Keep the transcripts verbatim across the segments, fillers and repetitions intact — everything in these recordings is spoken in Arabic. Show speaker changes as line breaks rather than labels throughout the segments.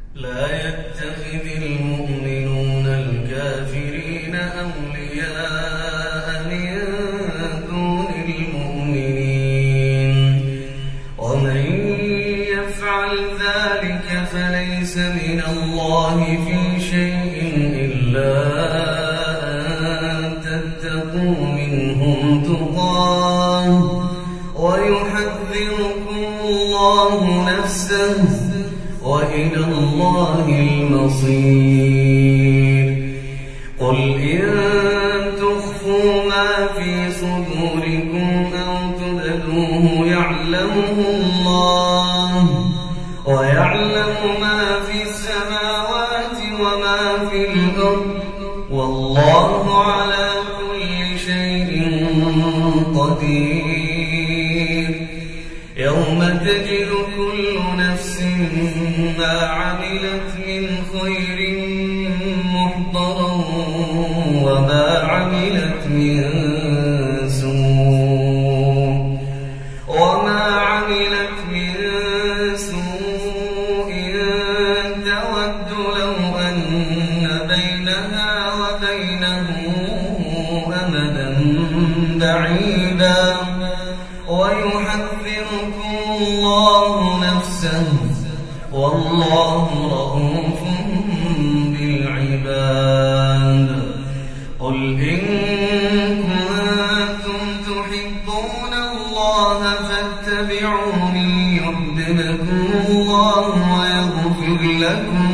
لا يتخذ المؤمنون الكافرين أولياء من دون المؤمنين ومن يفعل ذلك فليس من الله في شيء إلا أن تتقوا منهم تقاه ويحذركم الله نفسه وإلى الله المصير. قل إن تخفوا ما في صدوركم أو تبدوه يعلمه الله ويعلم ما في السماوات وما في الأرض والله على كل شيء قدير. يوم تجد كل نفس ما عملت من خير محضرا وما عملت من سوء وما عملت من سوء تود لو أن بينها وبينه أمدا بعيدا ويحذركم الله نفسه والله رؤوف بالعباد. قل إن كنتم تحبون الله فاتبعوني يحببكم الله ويغفر لكم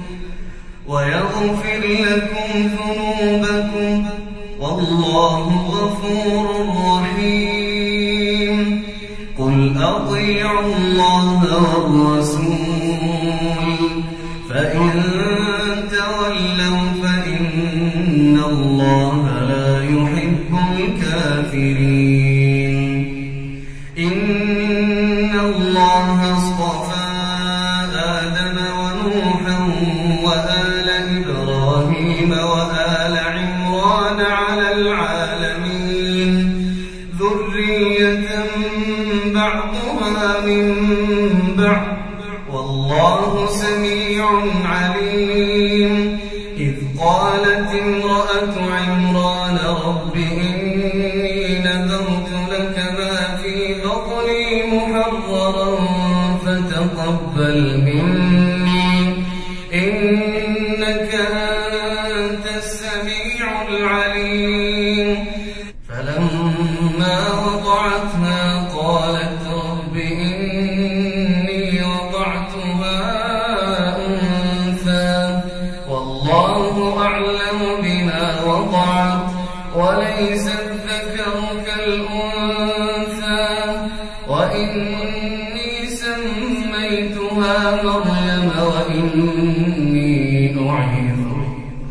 ويغفر لكم ذنوبكم والله غفور رحيم. قل أطيعوا الله والرسول فإن تولوا فإن الله لا يحب الكافرين. إن الله اصطفى آدم ونوحا وآل إبراهيم وآل عمران على العالمين ذرية بعضها من بعض والله سميع عليم. إذ قالت امرأة عمران رب إني نذرت لك ما في بطني محررا فتقبل مني إنك أنت السميع العليم. فلما وضعتها قالت رب إني وضعتها أنثى والله أعلم بما وضعت وليس الذكر كالأنثى وإني سميتها مريم وإني أعيذها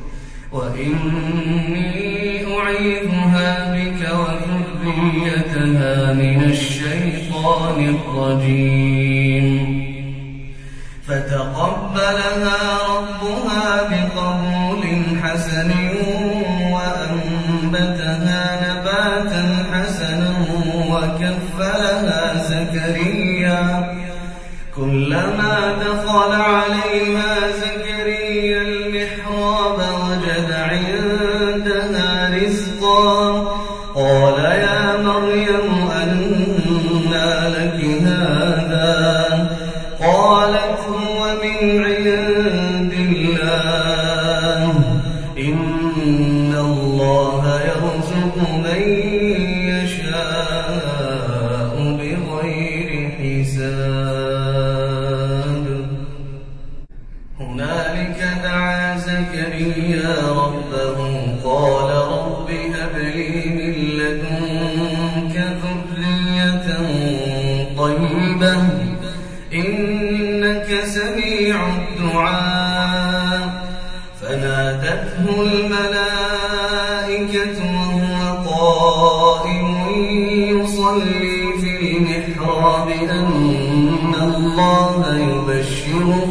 وإني أعيذها بك وذريتها من الشيطان الرجيم. فتقبلها ربها بقبول حسن وأنبتها نباتا حسنا وكفلها زكريا كلما دخل عليها زكريا المحراب وجد عندها رزقا قال يا مريم أنى لك هذا قالت هو من عند الله إن الله يرزق من يشاء بغير حساب. هنالك دعا زكريا ربه قال رب هب لي من لدنك ذرية طيبة إنك سميع الدعاء. فنادته الملائكة وهو قائم يصلي في المحراب أن الله يبشرك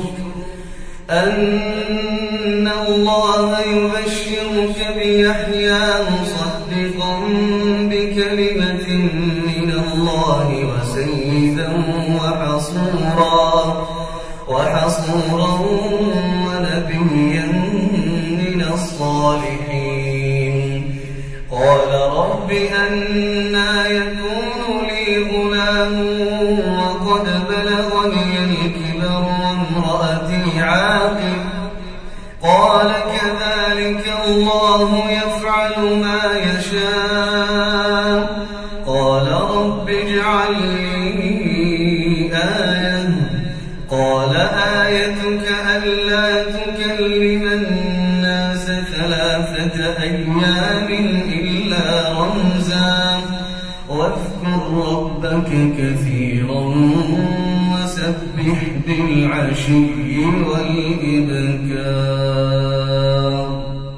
أن الله يبشرك بيحيى مصدقا بكلمة من الله وسيدا وحصورا وحصورا رسولا ونبيا من الصالحين قال رب أنى يكون لي غلام وقد بلغني الكبر وامرأتي عاقر قال كذلك الله يفعل ما يشاء قال رب اجعل لي آية قال آيتك ألا تكلم الناس ثلاثة أيام إلا رمزا واذكر ربك كثيرا وسبح بالعشي والإبكار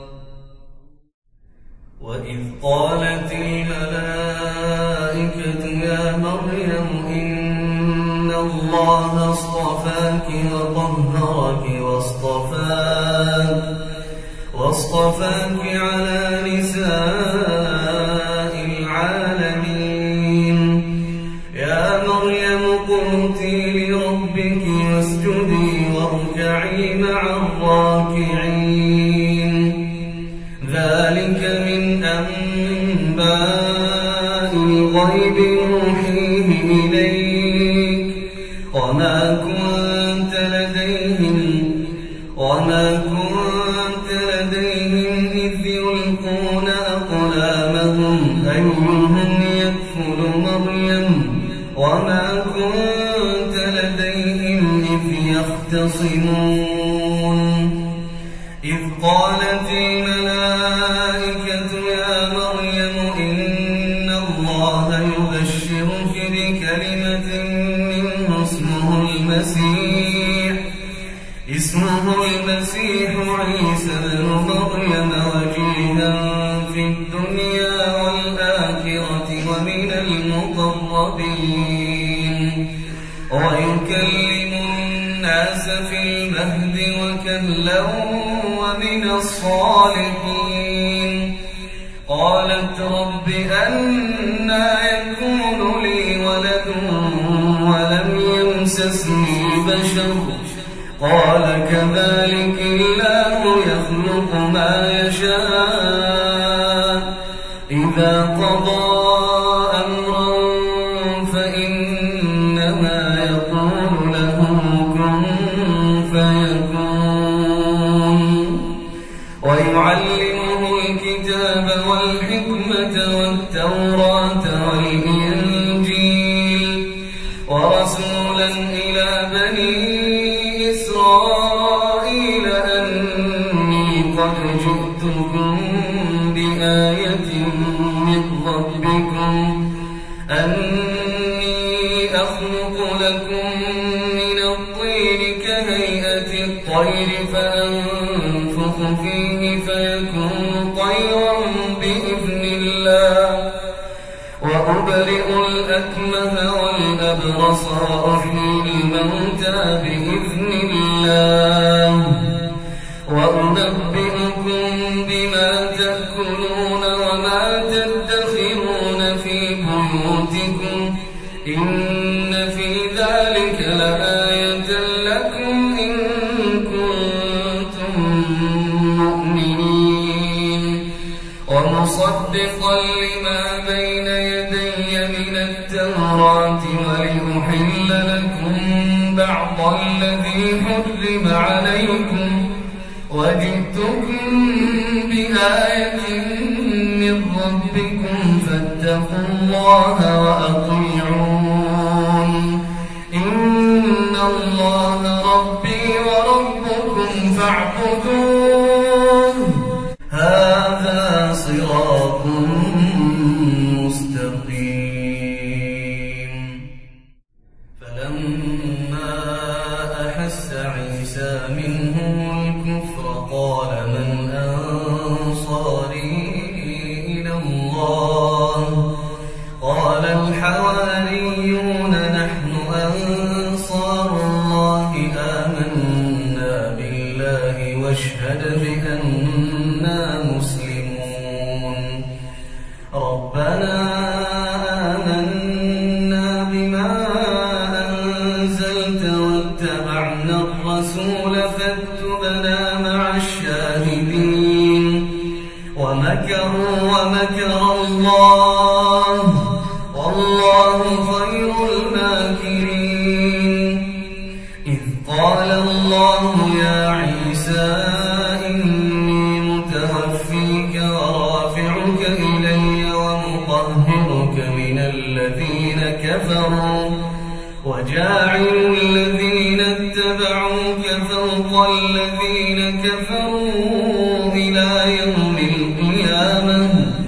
وإذ قالت الملائكة يا مريم إن الله اصطفاك وطهرك واصطفاك واصطفاك على نساء العالمين يا مريم قنتي لربك واسجدي واركعي مع الراكعين ذلك من أنباء الغيب نوحيه إليك وما كنت لديهم وما كنت لديهم إذ يلقون أقلامهم أيهم يكفل مريم وما كنت لديهم إذ يختصمون إذ قالت الملائكة يا مريم إن الله يبشرك بكلمة منه اسمه المسيح اسمه المسيح عيسى ابن مريم وجيها في الدنيا والآخرة ومن المقربين ويكلم الناس في المهد وكهلا ومن الصالحين قالت رب أنى يكون لي ولد ولم يمسسني بشر قال كذلك الله يخلق ما يشاء إذا قضى أمرا فإنما يقول له كن فيكون ويعلمه الكتاب والحكمة والتوراة والإنجيل ورسولا إلى بني إسرائيل أني قد جئتكم بآية من ربكم أني أخلق لكم من الطين كهيئة الطير فأنفخ فيه فيكون طيرا بإذن الله وأبرئ الأكمه والأبرص وأحيي الموتى بإذن الله وأنبئكم بما تأكلون وما تدخرون في بيوتكم إن في ذلك لآية لكم إن كنتم مؤمنين ومصدقا لما بين يدي من التوراة ولأحل لكم بعض الذي حرم عليكم وجئتكم بآية من ربكم فاتقوا الله وأطيعون إن الله ربي وربكم فاعبدوه هذا صراط مستقيم فلما أحس عيسى منهم الكفر قال من أنصاري إلى الله قال الحواريون نحن أنصار الله آمنا بالله واشهد بأننا مسلمون ربنا آمنا بما أنزلت واتبعنا الرسول فاكتبنا مع الشاهدين ومكروا ومكر الله والله خير الماكرين إذ قال الله يا عيسى إني متوفيك ورافعك إلي ومطهرك من الذين كفروا وجاعل الذين اتبعوك فوق الذين كفروا إلى يوم القيامة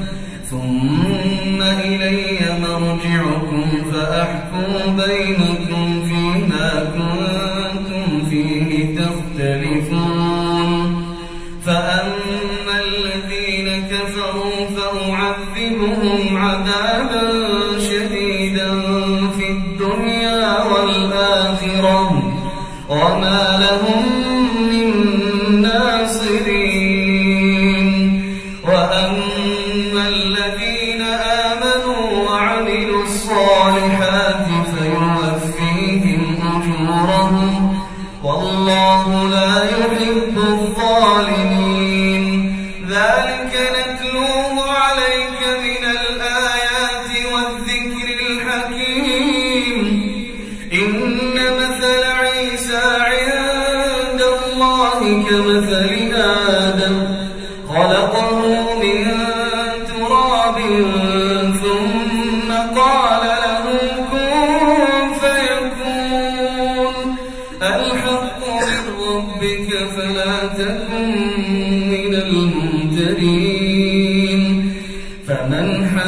ثم إلي مرجعكم فأحكم بينكم فيما كنتم فيه تختلفون فأما الذين كفروا فأعذبهم عذابا شديدا في الدنيا والآخرة وما لهم من ناصرين وأما الذين آمنوا وعملوا الصالحات فيوفيهم أجورهم والله لا يحب الظالمين ذلك نتلوه عليك من الآيات والذكر الحكيم إن مثل عيسى عند الله كمثل آدم خلقه من تراب ثم قال له كن فيكون الحق من ربك فلا تكن من الممترين فمن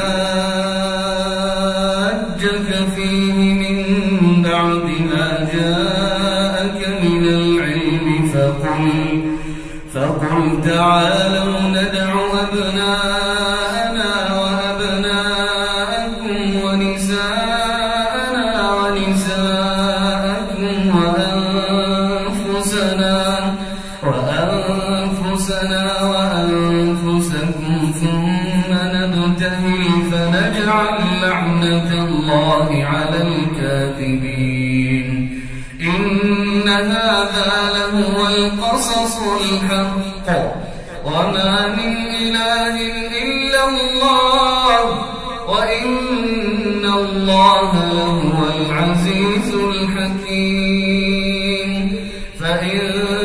حاجك فيه من بعد ما جاءك من العلم فقل فقل تعالوا ندع أبناءنا وأبناءكم ونساءنا ونساءكم وأنفسنا وأنفسنا وأنفسكم ثم نبتهل فنجعل لعنة الله على الكاذبين إن هذا لهو القصص الحق وما من إله إلا الله وإن الله لهو العزيز الحكيم فإن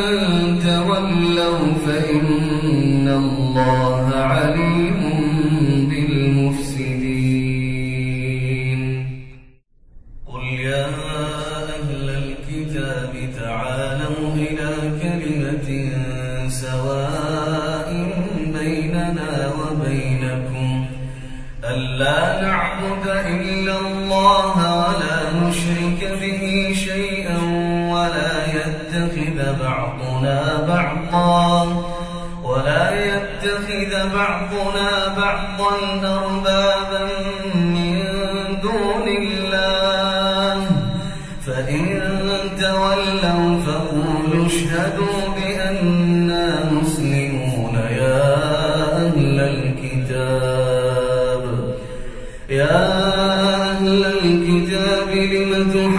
تولوا فإن الله عليم بالمفسدين قل يا أهل الكتاب تعالوا إلى كلمة سواء بيننا وبينكم ألا نعبد إلا الله ولا نشرك به شيئا ولا يتخذ بعضنا بعضا ولا يتخذ بعضنا بعضا أربابا من دون الله فإن تولوا فقولوا اشهدوا بأننا مسلمون يا أهل الكتاب يا أهل الكتاب لم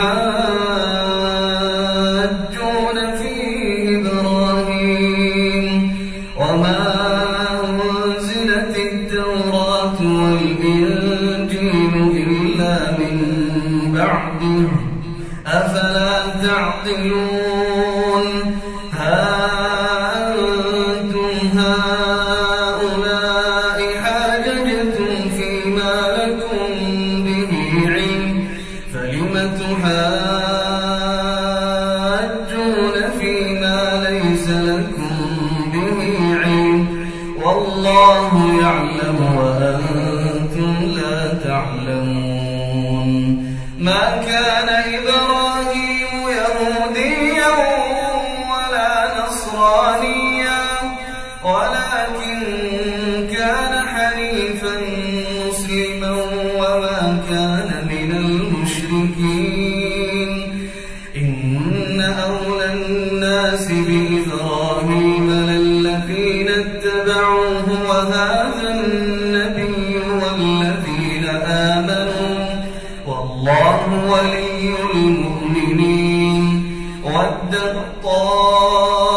تحاجون في إبراهيم وما أنزلت التوراة والإنجيل إلا من بعده أفلا تعقلون ها أنتم هؤلاء حاججتم فيما لكم به علم فلم تحاجون فيما ليس لكم به علم والله يعلم وأنتم لا تعلمون ما كان إبراهيم يهوديا ولا نصرانيا ولكن كان حنيفا مسلما وما كان من المشركين إن أولى الناس بإبراهيم للذين اتبعوه وهذا النبي والذين آمنوا والله ولي المؤمنين ود الطائفة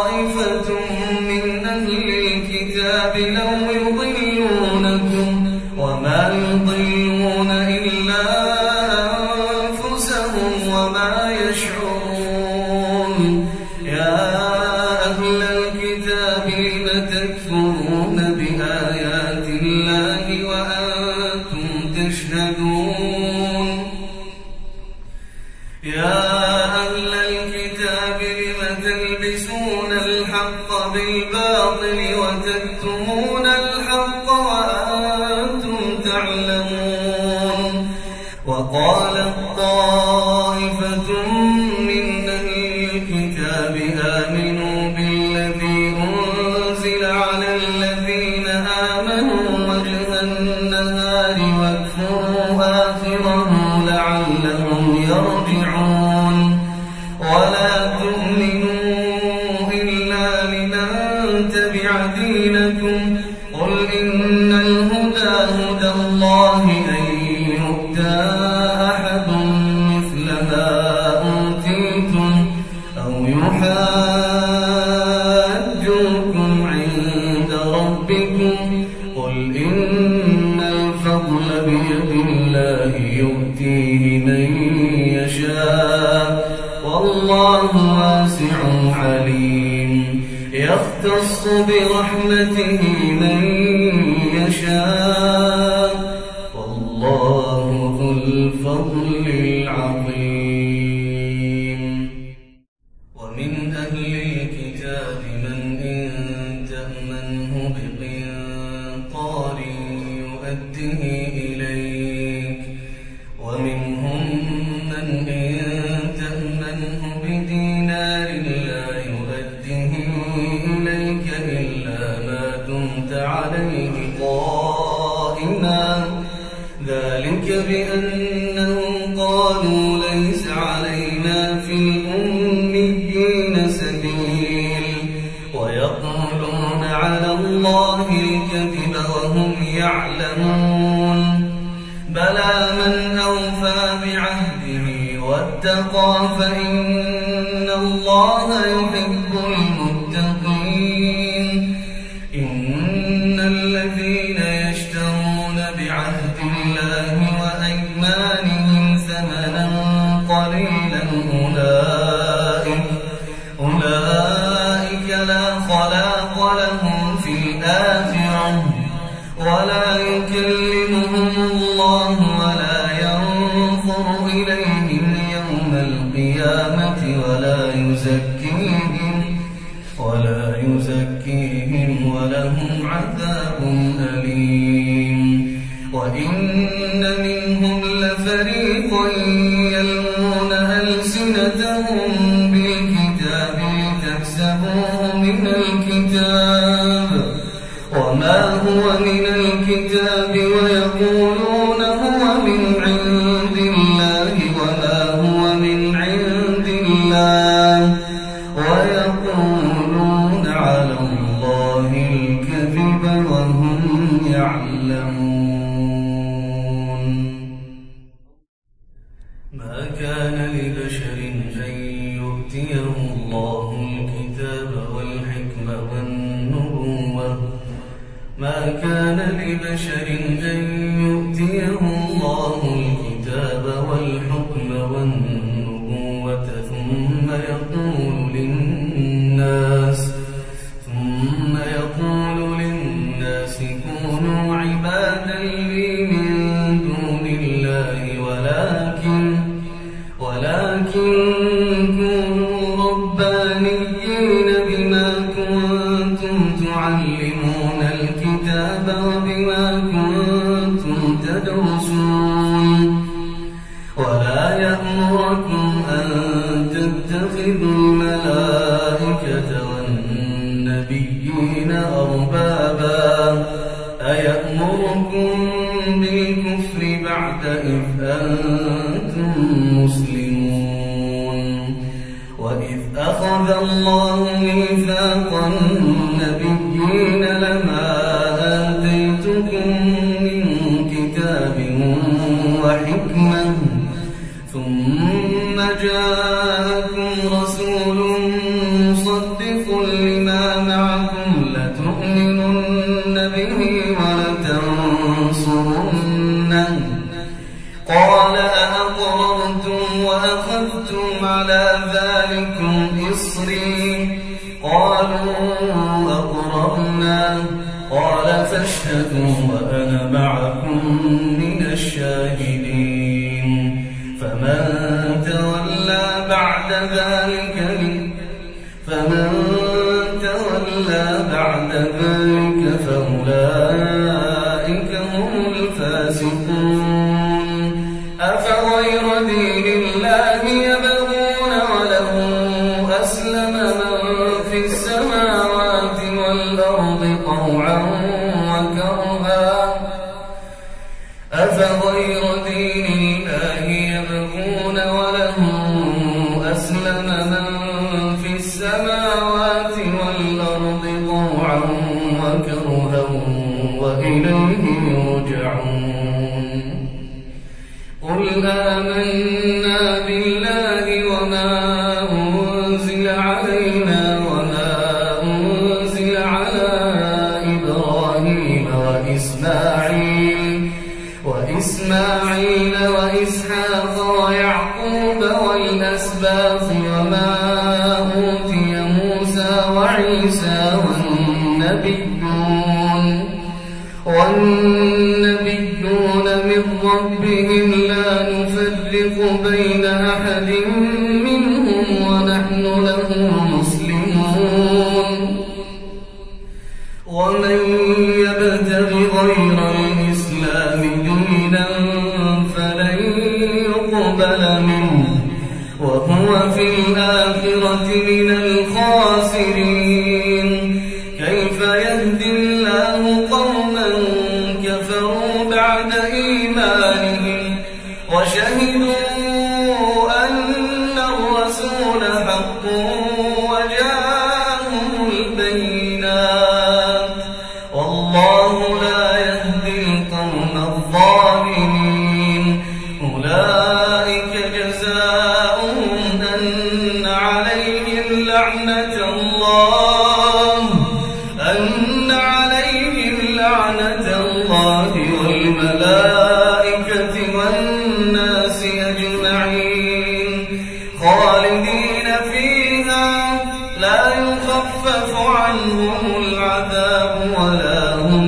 تلبسون الحق بالباطل وتكتمون الحق وأنتم تعلمون. وقالت طائفة من أهل الكتاب آمنوا بالذي أنزل على الذين آمنوا وجه النهار واكفروا آخره لعلهم يرجعون. ولا تؤمنوا إلا لمن تبع دينكم قل إن الهدى هدى الله أن يؤتى أحد مثل ما أوتيتم أو يحاجوكم عند ربكم قل إن الفضل بيد الله يؤتيه من يشاء والله واسع عليم. يختص برحمته من يشاء والله ذو الفضل العظيم. ومن أهل الكتاب من إن تأمنه بقنطار يؤده إليك ومنهم من إن تأمنه بدينار لا يؤده إليك إلا ما دمت عليه قائما ذلك بأنهم قالوا ليس علينا في الأميين سبيل ويقولون على الله الكذب وهم يعلمون. بلى من أوفى بعهده واتقى فإن الله يحب المتقين. إن الذين يشترون بعهد الله وأيمانهم ثمنا قليلا أولئك, أولئك لا خلاق لهم في الآخرة ولا يكلمهم الله ولا ينظر إليهم يوم القيامة ولا يزكيهم ولا يزكيهم ولهم عذاب أليم. وإن منهم لفريقا يلوون ألسنتهم بالكتاب لتحسبوه من الكتاب وما هو من الكتاب ويقولون هو من عند الله وما هو من عند الله ويقولون على الله الكذب وهم يعلمون. ما كان لبشر أن يؤتيه الله الكتاب والحكمة والنبوة ما كان لبشر أن يؤتيه الله الكتاب والحكم والنبوة ثم يقول للناس ثم يقول للناس كونوا عبادا لي من دون الله ولكن ولكن كونوا ربانيين بما كنتم تعلمون الكتاب وبما كنتم تدرسون. ولا يأمركم أن تتخذوا الملائكة والنبيين أربابا أيأمركم بالكفر بعد إذ أنتم مسلمون. وإذ أخذ الله ميثاق النبيين لما آتيتكم من كتاب وحكمة ثم جاءكم رسول مصدق لما معكم لتؤمنن به ولتنصرنه قال أأقررتم وأخذتم على ذلكم إصري قالوا أقررنا قال فاشهدوا وأنا معكم من الشاهدين. فمن تولى بعد ذلك فمن تولى بعد ذلك فأولئك هم الفاسقون. أفغير دين الله يبغون وله أسلم من في السماوات والأرض طوعا وكرها أفغير دين الله يبغون وله أسلم من في السماوات والأرض طوعا وكرها وإليه يرجعون. قل آمنا بالله وما أنزل علينا وما أنزل على إبراهيم وإسماعيل وإسماعيل وإسحاق ويعقوب والأسباط وما أوتي موسى وعيسى والنبيون والنبيون من ربهم لا نفرق بين أحد منهم ونحن له مسلمون. ومن يبتغ غير الإسلام دينا فلن يقبل منه وهو في الآخرة من الخاسرين. كيف يهدي الله قوما كفروا بعد إيمانهم وشهدوا أن الرسول حق وجاءهم البينات والله لا يهدي القوم الظالمين. أولئك جزاؤهم أن عليهم لعنة الله أن عليهم لعنة الله والملائكة والناس أجمعين خالدين فيها لا يخفف عنهم العذاب ولا هم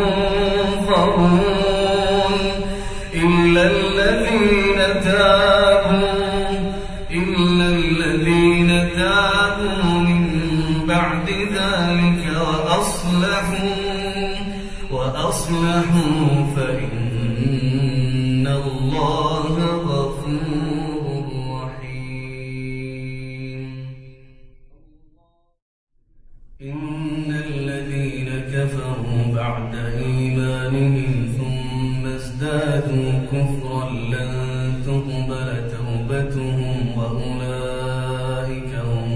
ينظرون إلا الذين تابوا إلا الذين تابوا من بعد ذلك وأصلحوا وأصلحوا فإن الله غفور رحيم. إن الذين كفروا بعد إيمانهم ثم ازدادوا كفرا لن تقبل توبتهم وأولئك هم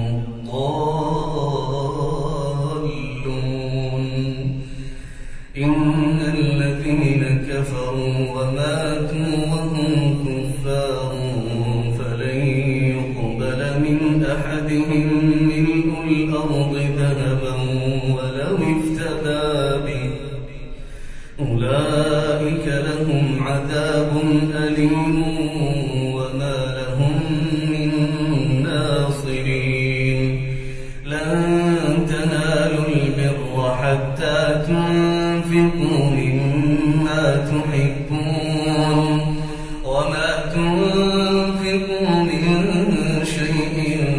الضالون. إن الذين كفروا وماتوا وهم كفار فلن يقبل من أحدهم ملء الأرض ذهبا ولو افتدى به أولئك لهم عذاب أليم وما لهم من ناصرين. لن تنالوا البر حتى تنفقوا مما تحبون وما تنفقوا من شيء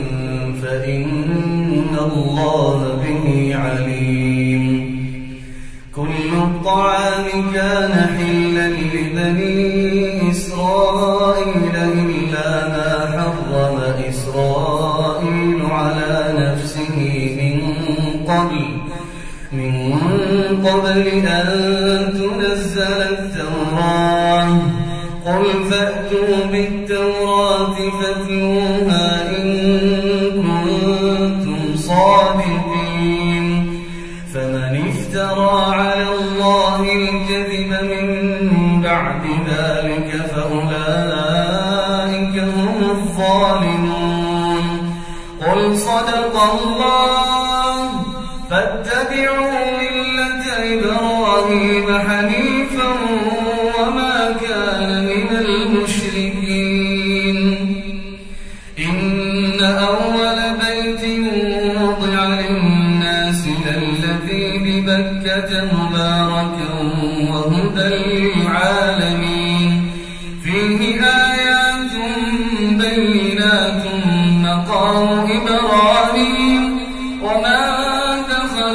فإن الله به عليم. كل الطعام كان حلا لبني إسرائيل إلا ما حرم إسرائيل على نفسه من قبل من قبل أن تنزل التوراة. قل فأتوا بالتوراة فاتلوها إن كنتم صادقين. فمن افترى على الله الكذب من بعد ذلك فأولئك هم الظالمون. قل صدق الله فاتبعوا ملة إبراهيم حنيفا وما كان من المشركين. إن أول بيت وضع للناس للذي ببكة مباركا وهدى للعالمين فيه آيات بينات مقام إبراهيم وما دخل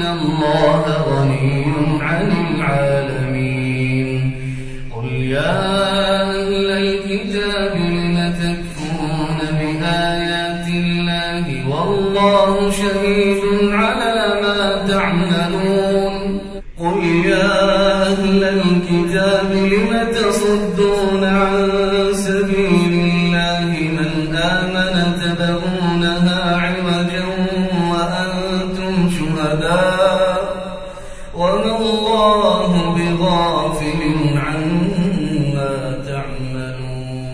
الله غني عن العالمين قل يا أهل الكتاب لم تكفرون بآيات الله والله شهيد على ما تعملون قل يا أهل الكتاب لم تصدون عن سبيل الله من آمن تبغونها عوجا وأنتم شهداء وما الله بغافل عما تعملون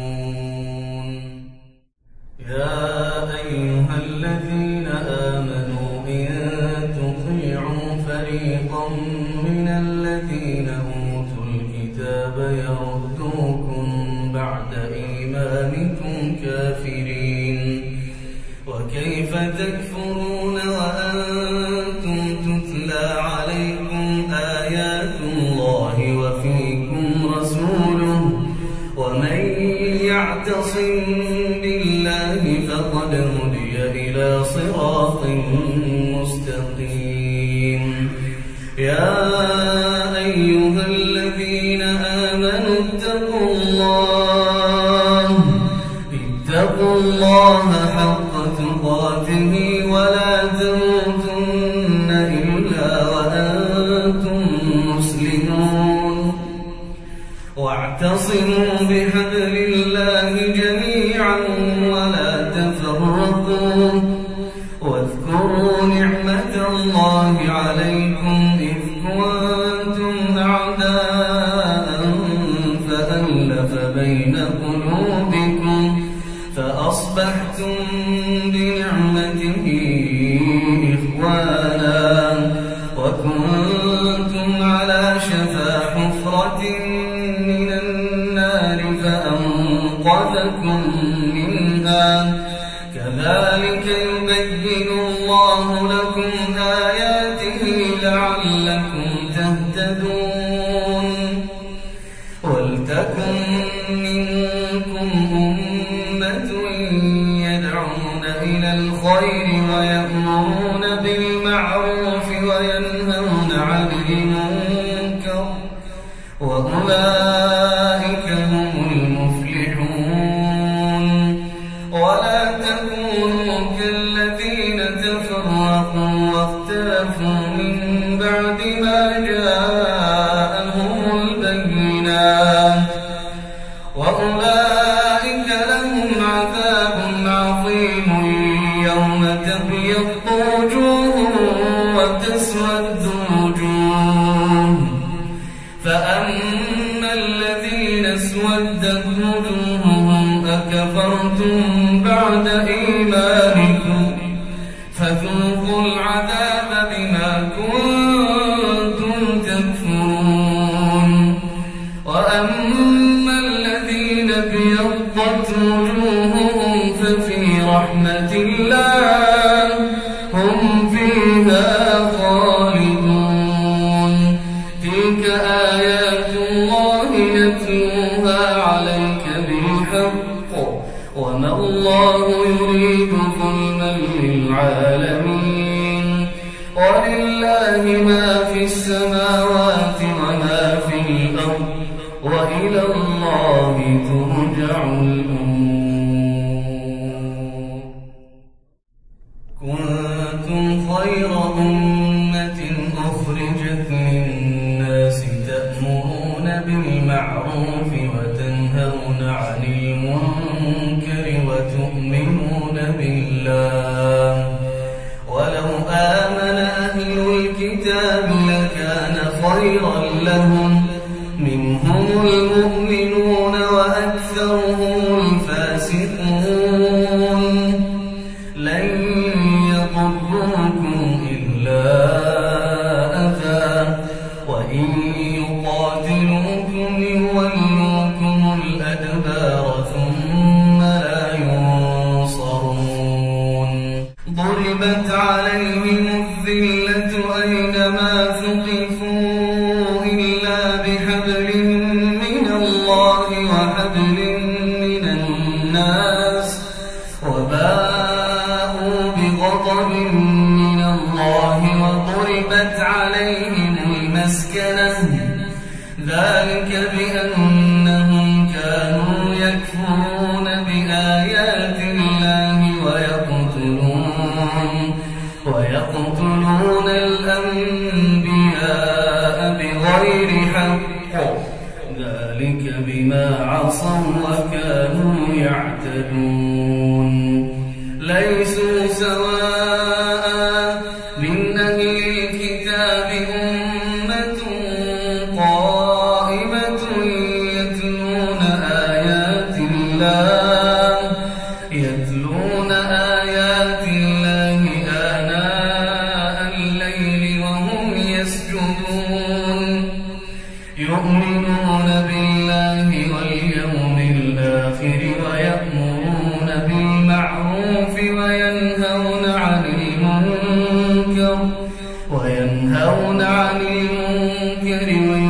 يا أيها الذين آمنوا إن تطيعوا فريقا من الذين أوتوا الكتاب يردوكم بعد إيمانكم كافرين وكيف تكفرون وأنتم تتلى عليكم آيات الله وفيكم رسوله ومن يعتصم بالله فقد هدي إلى صراط مستقيم يا أيها الذين آمنوا اتقوا الله اتقوا الله حق تقاته ولا تموتن إلا وأنتم مسلمون واعتصموا بحبل الله جميعا ولا تفرقوا واذكروا نعمة الله عليكم إذ كنتم أعداء فألف بين قلوبكم فأصبحتم بنعمته إخوانا وكنتم على شفا حفرة من النار فأنقذكم منها كذلك يبين الله لكم آياته لعلكم تهتدون ولتكن منكم أمة يدعون إلى الخير ويأمرون بالمعروف وينهون عن المنكر وأولئك هم المفلحون ولا تكونوا كالذين تفرقوا واختلفوا من بعد ما جاءهم البينات وأولئك لهم عذاب عظيم يوم تبيض وجوه وتسود وجوه فأما الذين اسودت وجوههم أكفرتم بعد إيمانكم فذوقوا العذاب بما كنتم تكفرون وأما الذين ابيضت وجوههم ففي رحمة الله هم فيها خالدون تلك آيات الله نتلوها عليك بالحق وما الله يريد ظلما للعالمين ولله ما في السماوات وما في الأرض وإلى الله ترجع الأمور كنتم خير أمة أخرجت للناس تأمرون بالمعروف وتنهون عن المنكر وتؤمنون بالله ولو آمن أهل الكتاب لكان خيرا لهم منهم المؤمنون وأكثرهم الفاسقون لن يضروكم إلا أذى وإن يقاتلوكم يولوكم الأدبار ثم لا ينصرون ضربت عليهم الذلة أينما ثقفوا إلا بحبل من الله وحبل من الناس وباءوا بغضب من الله وضربت عليهم المسكنة ذلك بأنهم كانوا يكفرون بآيات الله ويقتلون ويقتلون الأنبياء بغير حق ذلك بما عصوا وكانوا يعتدون ليسوا سواء من أهل الكتاب أمة قائمة يتلون آيات الله يتلون آيات الله آناء الليل وهم يسجدون يؤمنون بالله واليوم الآخر ويأمرون بالمعروف وينهون عن المنكر وينهون عن المنكر